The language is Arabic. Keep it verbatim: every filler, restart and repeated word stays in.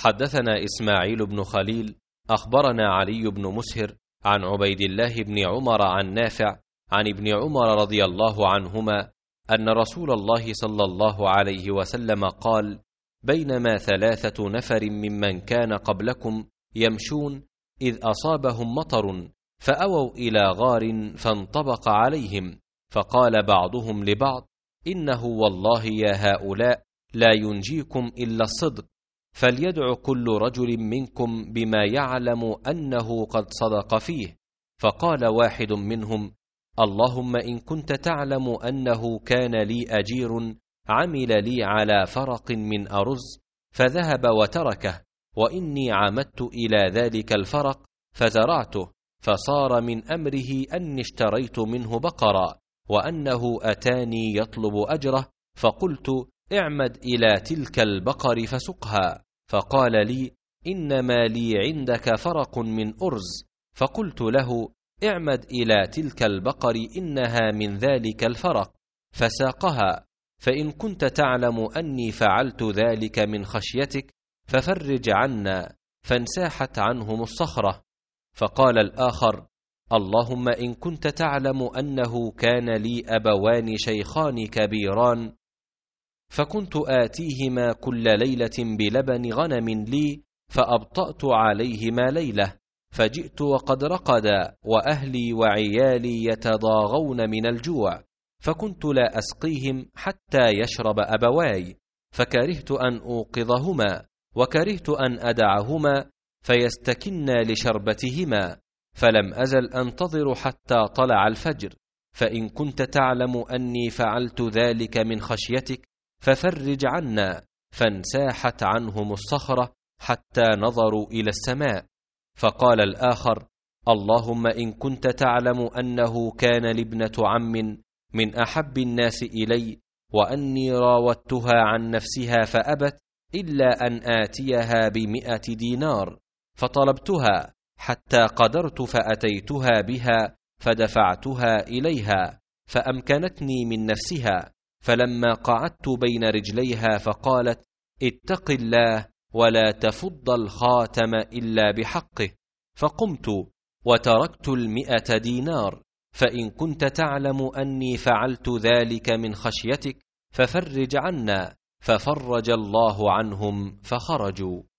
حدثنا إسماعيل بن خليل أخبرنا علي بن مسهر عن عبيد الله بن عمر عن نافع عن ابن عمر رضي الله عنهما أن رسول الله صلى الله عليه وسلم قال: بينما ثلاثة نفر ممن كان قبلكم يمشون إذ أصابهم مطر فأووا إلى غار فانطبق عليهم، فقال بعضهم لبعض: إنه والله يا هؤلاء لا ينجيكم إلا الصدق، فليدع كل رجل منكم بما يعلم أنه قد صدق فيه. فقال واحد منهم: اللهم إن كنت تعلم أنه كان لي أجير عمل لي على فرق من أرز فذهب وتركه، وإني عمدت إلى ذلك الفرق فزرعته، فصار من أمره أني اشتريت منه بقرا، وأنه أتاني يطلب أجره، فقلت: اعمد إلى تلك البقر فسقها. فقال لي: إنما لي عندك فرق من أرز. فقلت له: اعمد إلى تلك البقر إنها من ذلك الفرق، فساقها. فإن كنت تعلم أني فعلت ذلك من خشيتك ففرج عنا، فانساحت عنهم الصخرة. فقال الآخر: اللهم إن كنت تعلم أنه كان لي أبوان شيخان كبيران فكنت آتيهما كل ليلة بلبن غنم لي فأبطأت عليهما ليلة، فجئت وقد رقدا وأهلي وعيالي يتضاغون من الجوع، فكنت لا أسقيهم حتى يشرب أبواي، فكرهت أن أوقظهما، وكرهت أن أدعهما فيستكنا لشربتهما، فلم أزل أنتظر حتى طلع الفجر. فإن كنت تعلم أني فعلت ذلك من خشيتك ففرج عنا، فانساحت عنهم الصخرة حتى نظروا إلى السماء. فقال الآخر: اللهم إن كنت تعلم أنه كان لابنة عم من أحب الناس إلي، وأني راودتها عن نفسها فأبت إلا أن آتيها بمئة دينار، فطلبتها حتى قدرت فأتيتها بها فدفعتها إليها فأمكنتني من نفسها، فلما قعدت بين رجليها فقالت: اتق الله ولا تفض الخاتم إلا بحقه، فقمت وتركت المئة دينار. فإن كنت تعلم أني فعلت ذلك من خشيتك ففرج عنا، ففرج الله عنهم فخرجوا.